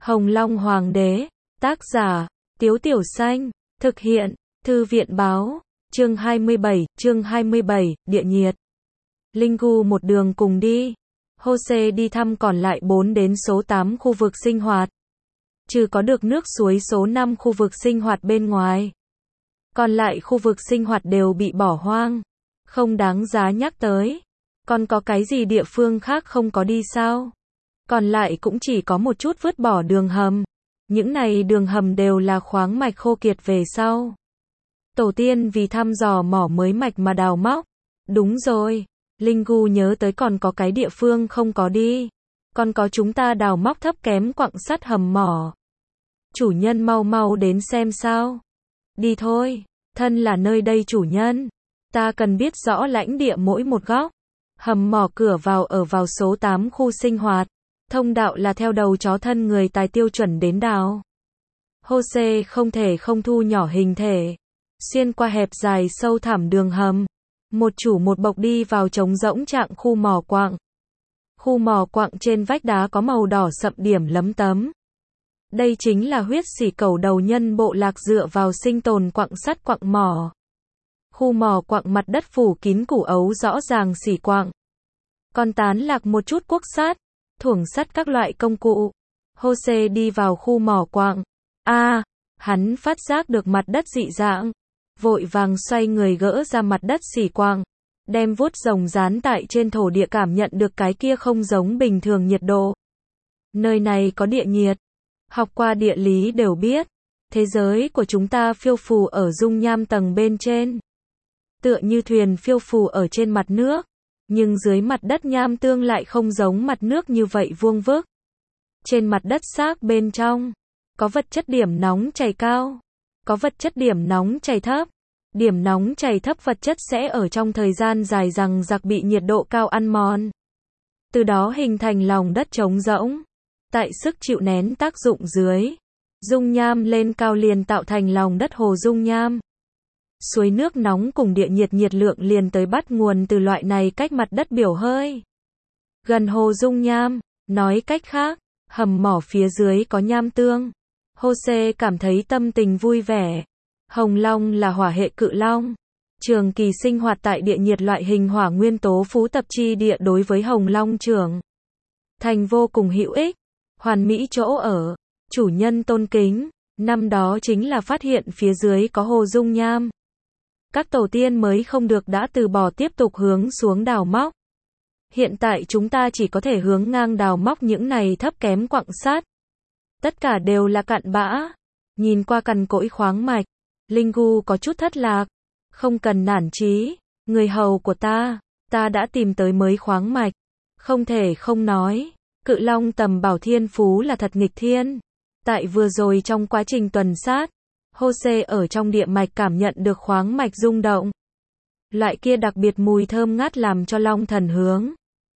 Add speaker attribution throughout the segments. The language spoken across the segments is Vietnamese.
Speaker 1: Hồng Long Hoàng đế, tác giả, Tiếu Tiểu Xanh, thực hiện, Thư viện Báo, chương 27, địa nhiệt. Linh Gu một đường cùng đi. Jose đi thăm còn lại 4 đến số 8 khu vực sinh hoạt. Trừ có được nước suối số 5 khu vực sinh hoạt bên ngoài. Còn lại khu vực sinh hoạt đều bị bỏ hoang. Không đáng giá nhắc tới. Còn có cái gì địa phương khác không có đi sao? Còn lại cũng chỉ có một chút vứt bỏ đường hầm. Những này đường hầm đều là khoáng mạch khô kiệt về sau. Tổ tiên vì thăm dò mỏ mới mạch mà đào móc. Đúng rồi, Linh Gu nhớ tới còn có cái địa phương không có đi. Còn có chúng ta đào móc thấp kém quặng sắt hầm mỏ. Chủ nhân mau mau đến xem sao. Đi thôi, thân là nơi đây chủ nhân. Ta cần biết rõ lãnh địa mỗi một góc. Hầm mỏ cửa vào ở vào số 8 khu sinh hoạt. Thông đạo là theo đầu chó thân người tài tiêu chuẩn đến đào. Jose không thể không thu nhỏ hình thể. Xuyên qua hẹp dài sâu thẳm đường hầm. Một chủ một bộc đi vào trống rỗng trạng khu mỏ quặng. Khu mỏ quặng trên vách đá có màu đỏ sậm điểm lấm tấm. Đây chính là huyết sỉ cẩu đầu nhân bộ lạc dựa vào sinh tồn quặng sắt quặng mỏ. Khu mỏ quặng mặt đất phủ kín củ ấu rõ ràng xỉ quặng. Còn tán lạc một chút cuốc sắt, thuổng sắt các loại công cụ. Jose đi vào khu mỏ quặng. Hắn phát giác được mặt đất dị dạng. Vội vàng xoay người gỡ ra mặt đất xỉ quặng. Đem vuốt rồng dán tại trên thổ địa cảm nhận được cái kia không giống bình thường nhiệt độ. Nơi này có địa nhiệt. Học qua địa lý đều biết. Thế giới của chúng ta phiêu phù ở dung nham tầng bên trên. Tựa như thuyền phiêu phù ở trên mặt nước. Nhưng dưới mặt đất nham tương lại không giống mặt nước như vậy vuông vức. Trên mặt đất xác bên trong, có vật chất điểm nóng chảy cao, có vật chất điểm nóng chảy thấp. Điểm nóng chảy thấp vật chất sẽ ở trong thời gian dài rằng giặc bị nhiệt độ cao ăn mòn. Từ đó hình thành lòng đất trống rỗng. Tại sức chịu nén tác dụng dưới, dung nham lên cao liền tạo thành lòng đất hồ dung nham. Suối nước nóng cùng địa nhiệt lượng liền tới bắt nguồn từ loại này cách mặt đất biểu hơi. Gần hồ dung nham, nói cách khác, hầm mỏ phía dưới có nham tương. Jose cảm thấy tâm tình vui vẻ. Hồng Long là hỏa hệ cự long. Trường kỳ sinh hoạt tại địa nhiệt loại hình hỏa nguyên tố phú tập chi địa đối với Hồng Long trưởng thành vô cùng hữu ích. Hoàn mỹ chỗ ở, chủ nhân tôn kính. Năm đó chính là phát hiện phía dưới có hồ dung nham. Các tổ tiên mới không được đã từ bỏ tiếp tục hướng xuống đào móc. Hiện tại chúng ta chỉ có thể hướng ngang đào móc những này thấp kém quặng sắt. Tất cả đều là cặn bã. Nhìn qua cằn cỗi khoáng mạch, Linh Gu có chút thất lạc. Không cần nản chí, người hầu của ta đã tìm tới mới khoáng mạch. Không thể không nói, cự long tầm bảo thiên phú là thật nghịch thiên. Tại vừa rồi trong quá trình tuần sát, Jose ở trong địa mạch cảm nhận được khoáng mạch rung động. Loại kia đặc biệt mùi thơm ngát làm cho long thần hướng.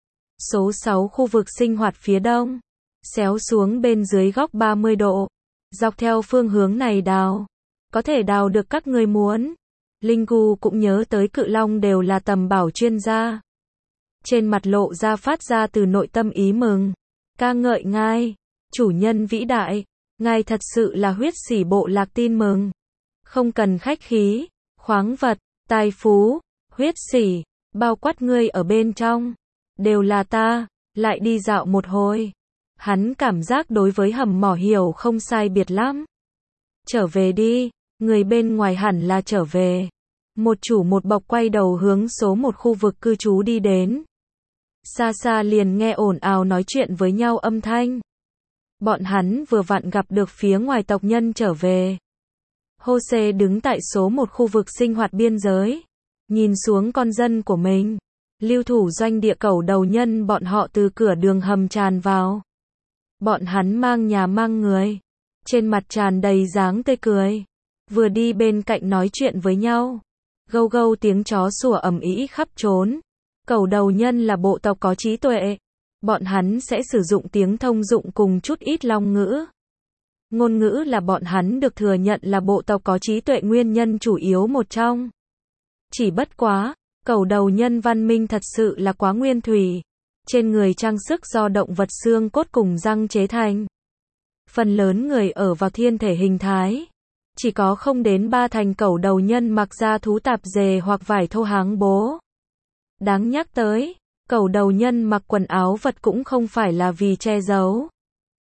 Speaker 1: Số 6 khu vực sinh hoạt phía đông. Xéo xuống bên dưới góc 30 độ. Dọc theo phương hướng này đào. Có thể đào được các người muốn. Linh Gu cũng nhớ tới cự long đều là tầm bảo chuyên gia. Trên mặt lộ ra phát ra từ nội tâm ý mừng. Ca ngợi ngài, chủ nhân vĩ đại. Ngài thật sự là huyết sỉ bộ lạc tin mừng. Không cần khách khí, khoáng vật, tài phú, huyết sỉ, bao quát ngươi ở bên trong. Đều là ta, lại đi dạo một hồi. Hắn cảm giác đối với hầm mỏ hiểu không sai biệt lắm. Trở về đi, người bên ngoài hẳn là trở về. Một chủ một bộc quay đầu hướng số một khu vực cư trú đi đến. Xa xa liền nghe ồn ào nói chuyện với nhau âm thanh. Bọn hắn vừa vặn gặp được phía ngoài tộc nhân trở về. Jose đứng tại số một khu vực sinh hoạt biên giới. Nhìn xuống con dân của mình. Lưu thủ doanh địa cẩu đầu nhân bọn họ từ cửa đường hầm tràn vào. Bọn hắn mang nhà mang người. Trên mặt tràn đầy dáng tươi cười. Vừa đi bên cạnh nói chuyện với nhau. Gâu gâu tiếng chó sủa ầm ĩ khắp trốn. Cẩu đầu nhân là bộ tộc có trí tuệ. Bọn hắn sẽ sử dụng tiếng thông dụng cùng chút ít long ngữ. Ngôn ngữ là bọn hắn được thừa nhận là bộ tộc có trí tuệ nguyên nhân chủ yếu một trong. Chỉ bất quá, cẩu đầu nhân văn minh thật sự là quá nguyên thủy. Trên người trang sức do động vật xương cốt cùng răng chế thành. Phần lớn người ở vào thiên thể hình thái. Chỉ có không đến 3 thành cẩu đầu nhân mặc da thú tạp dề hoặc vải thô háng bố. Đáng nhắc tới, cẩu đầu nhân mặc quần áo vật cũng không phải là vì che giấu,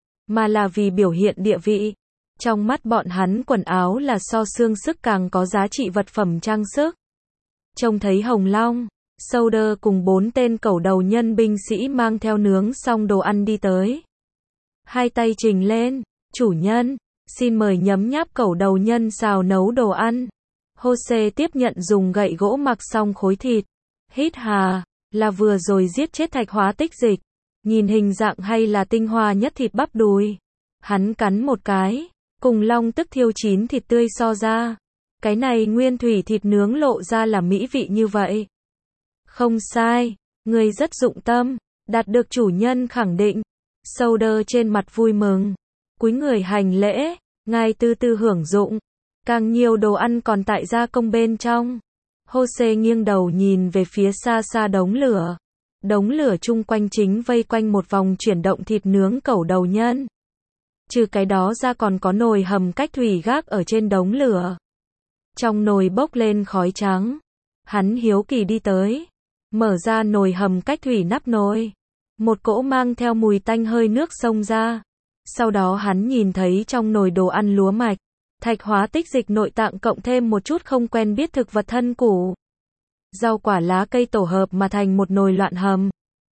Speaker 1: mà là vì biểu hiện địa vị. Trong mắt bọn hắn quần áo là so xương sức càng có giá trị vật phẩm trang sức. Trông thấy Hồng Long, Solder cùng 4 tên cẩu đầu nhân binh sĩ mang theo nướng xong đồ ăn đi tới. Hai tay trình lên, chủ nhân, xin mời nhấm nháp cẩu đầu nhân xào nấu đồ ăn. Jose tiếp nhận dùng gậy gỗ mặc xong khối thịt. Hít hà, là vừa rồi giết chết thạch hóa tích dịch. Nhìn hình dạng hay là tinh hoa nhất thịt bắp đùi. Hắn cắn một cái, cùng long tức thiêu chín thịt tươi so ra. Cái này nguyên thủy thịt nướng lộ ra là mỹ vị như vậy. Không sai, người rất dụng tâm, đạt được chủ nhân khẳng định. Solder trên mặt vui mừng, cúi người hành lễ, ngài từ từ hưởng dụng. Càng nhiều đồ ăn còn tại gia công bên trong. Jose nghiêng đầu nhìn về phía xa xa đống lửa. Đống lửa chung quanh chính vây quanh một vòng chuyển động thịt nướng cẩu đầu nhân. Trừ cái đó ra còn có nồi hầm cách thủy gác ở trên đống lửa. Trong nồi bốc lên khói trắng. Hắn hiếu kỳ đi tới, mở ra nồi hầm cách thủy nắp nồi. Một cỗ mang theo mùi tanh hơi nước xông ra. Sau đó hắn nhìn thấy trong nồi đồ ăn lúa mạch, thạch hóa tích dịch nội tạng cộng thêm một chút không quen biết thực vật thân củ. Rau quả lá cây tổ hợp mà thành một nồi loạn hầm.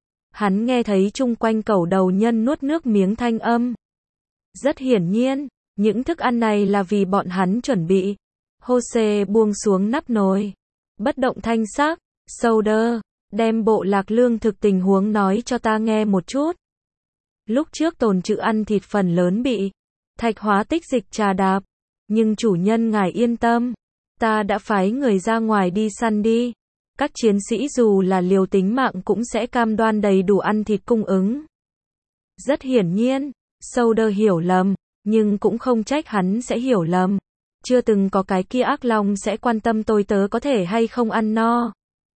Speaker 1: Hắn nghe thấy chung quanh cẩu đầu nhân nuốt nước miếng thanh âm. Rất hiển nhiên, những thức ăn này là vì bọn hắn chuẩn bị. Jose buông xuống nắp nồi. Bất động thanh sắc, Solder, đem bộ lạc lương thực tình huống nói cho ta nghe một chút. Lúc trước tồn trữ ăn thịt phần lớn bị thạch hóa tích dịch trà đạp. Nhưng chủ nhân ngài yên tâm, ta đã phái người ra ngoài đi săn đi. Các chiến sĩ dù là liều tính mạng cũng sẽ cam đoan đầy đủ ăn thịt cung ứng. Rất hiển nhiên, Solder hiểu lầm, nhưng cũng không trách hắn sẽ hiểu lầm. Chưa từng có cái kia ác long sẽ quan tâm tôi tớ có thể hay không ăn no.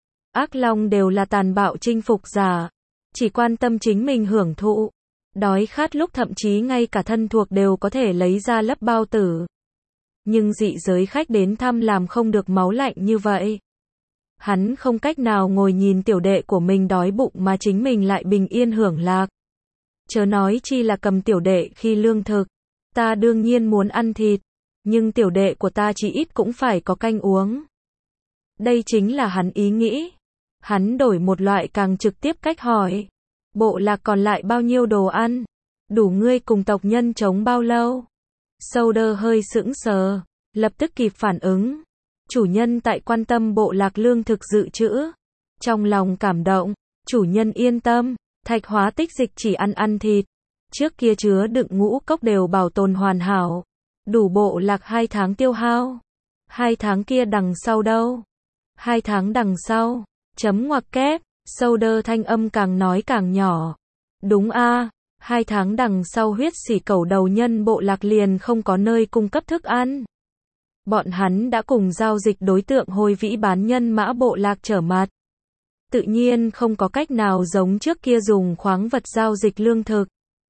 Speaker 1: Ác long đều là tàn bạo chinh phục giả, chỉ quan tâm chính mình hưởng thụ. Đói khát lúc thậm chí ngay cả thân thuộc đều có thể lấy ra lấp bao tử. Nhưng dị giới khách đến thăm làm không được máu lạnh như vậy. Hắn không cách nào ngồi nhìn tiểu đệ của mình đói bụng mà chính mình lại bình yên hưởng lạc. Chớ nói chi là cầm tiểu đệ khi lương thực. Ta đương nhiên muốn ăn thịt, nhưng tiểu đệ của ta chỉ ít cũng phải có canh uống. Đây chính là hắn ý nghĩ. Hắn đổi một loại càng trực tiếp cách hỏi. Bộ lạc còn lại bao nhiêu đồ ăn? Đủ ngươi cùng tộc nhân chống bao lâu? Solder hơi sững sờ, lập tức kịp phản ứng. Chủ nhân tại quan tâm bộ lạc lương thực dự trữ. Trong lòng cảm động, chủ nhân yên tâm, thạch hóa tích dịch chỉ ăn thịt. Trước kia chứa đựng ngũ cốc đều bảo tồn hoàn hảo. Đủ bộ lạc 2 tháng tiêu hao. 2 tháng kia đằng sau đâu? 2 tháng đằng sau. Chấm ngoặc kép, Solder thanh âm càng nói càng nhỏ. Đúng a, 2 tháng đằng sau huyết sỉ cẩu đầu nhân bộ lạc liền không có nơi cung cấp thức ăn. Bọn hắn đã cùng giao dịch đối tượng Hồi Vĩ bán nhân mã bộ lạc trở mặt. Tự nhiên không có cách nào giống trước kia dùng khoáng vật giao dịch lương thực.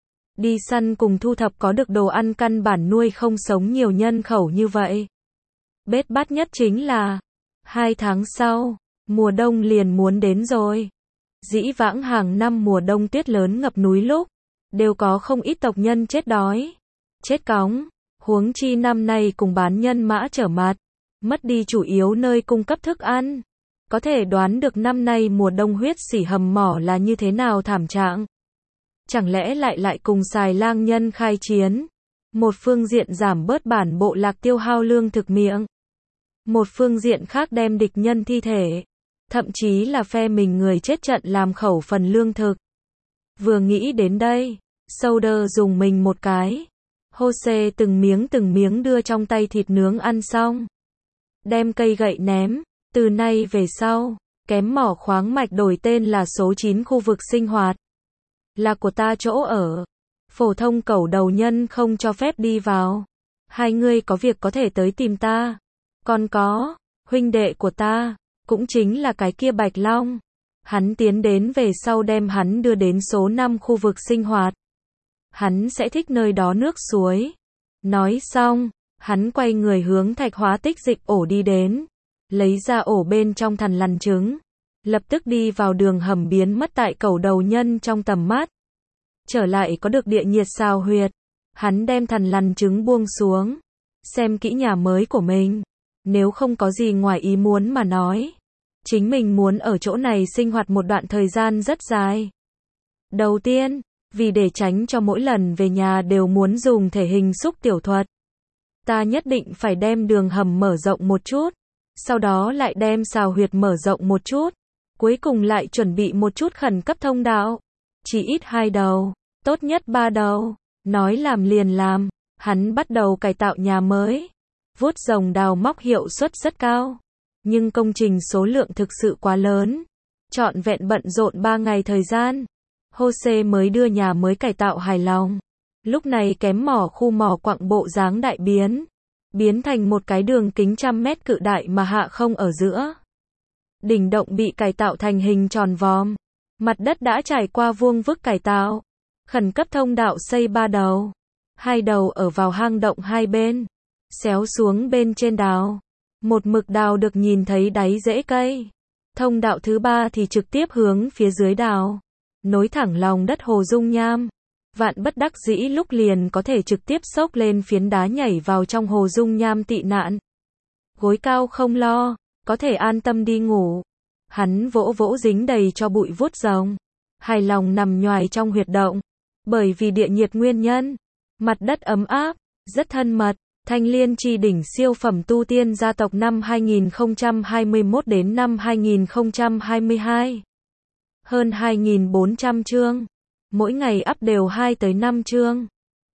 Speaker 1: Đi săn cùng thu thập có được đồ ăn căn bản nuôi không sống nhiều nhân khẩu như vậy. Bết bát nhất chính là 2 tháng sau, mùa đông liền muốn đến rồi. Dĩ vãng hàng năm mùa đông tuyết lớn ngập núi lúc, đều có không ít tộc nhân chết đói, chết cóng. Huống chi năm nay cùng bán nhân mã trở mặt, mất đi chủ yếu nơi cung cấp thức ăn. Có thể đoán được năm nay mùa đông huyết sỉ hầm mỏ là như thế nào thảm trạng. Chẳng lẽ lại cùng xài lang nhân khai chiến? Một phương diện giảm bớt bản bộ lạc tiêu hao lương thực miệng. Một phương diện khác đem địch nhân thi thể. Thậm chí là phe mình người chết trận làm khẩu phần lương thực. Vừa nghĩ đến đây, Solder dùng mình một cái. Jose từng miếng đưa trong tay thịt nướng ăn xong. Đem cây gậy ném. Từ nay về sau, kém mỏ khoáng mạch đổi tên là số 9 khu vực sinh hoạt. Là của ta chỗ ở. Phổ thông cẩu đầu nhân không cho phép đi vào. Hai người có việc có thể tới tìm ta. Còn có, huynh đệ của ta, cũng chính là cái kia Bạch Long. Hắn tiến đến về sau đem hắn đưa đến số 5 khu vực sinh hoạt. hắn sẽ thích nơi đó nước suối. Nói xong, hắn quay người hướng Thạch Hóa Tích Dịch ổ đi đến, lấy ra ổ bên trong thằn lằn trứng, lập tức đi vào đường hầm biến mất tại cẩu đầu nhân trong tầm mắt. Trở lại có được địa nhiệt xào huyệt, hắn đem thằn lằn trứng buông xuống, xem kỹ nhà mới của mình. Nếu không có gì ngoài ý muốn mà nói, chính mình muốn ở chỗ này sinh hoạt một đoạn thời gian rất dài. Đầu tiên, vì để tránh cho mỗi lần về nhà đều muốn dùng thể hình xúc tiểu thuật, ta nhất định phải đem đường hầm mở rộng một chút, sau đó lại đem xào huyệt mở rộng một chút, cuối cùng lại chuẩn bị một chút khẩn cấp thông đạo, chỉ ít 2 đầu, tốt nhất 3 đầu. Nói làm liền làm, hắn bắt đầu cải tạo nhà mới. Vuốt rồng đào móc hiệu suất rất cao, nhưng công trình số lượng thực sự quá lớn, trọn vẹn bận rộn 3 ngày thời gian, Jose mới đưa nhà mới cải tạo hài lòng. Lúc này kém mỏ khu mỏ quặng bộ dáng đại biến thành một cái đường kính 100 mét cự đại mà hạ không ở giữa. Đỉnh động bị cải tạo thành hình tròn vòm, mặt đất đã trải qua vuông vức cải tạo. Khẩn cấp thông đạo xây 3 đầu, 2 đầu ở vào hang động hai bên, xéo xuống bên trên đào, một mực đào được nhìn thấy đáy rễ cây. Thông đạo thứ 3 thì trực tiếp hướng phía dưới đào, nối thẳng lòng đất hồ dung nham. Vạn bất đắc dĩ lúc liền có thể trực tiếp xốc lên phiến đá nhảy vào trong hồ dung nham tị nạn. Gối cao không lo, có thể an tâm đi ngủ. Hắn vỗ vỗ dính đầy cho bụi vuốt rồng, hài lòng nằm nhoài trong huyệt động. Bởi vì địa nhiệt nguyên nhân, mặt đất ấm áp, rất thân mật. Thanh Liên Chi Đỉnh siêu phẩm tu tiên gia tộc năm 2021 đến năm 2022. Hơn 2.400 chương. Mỗi ngày up đều 2 tới 5 chương.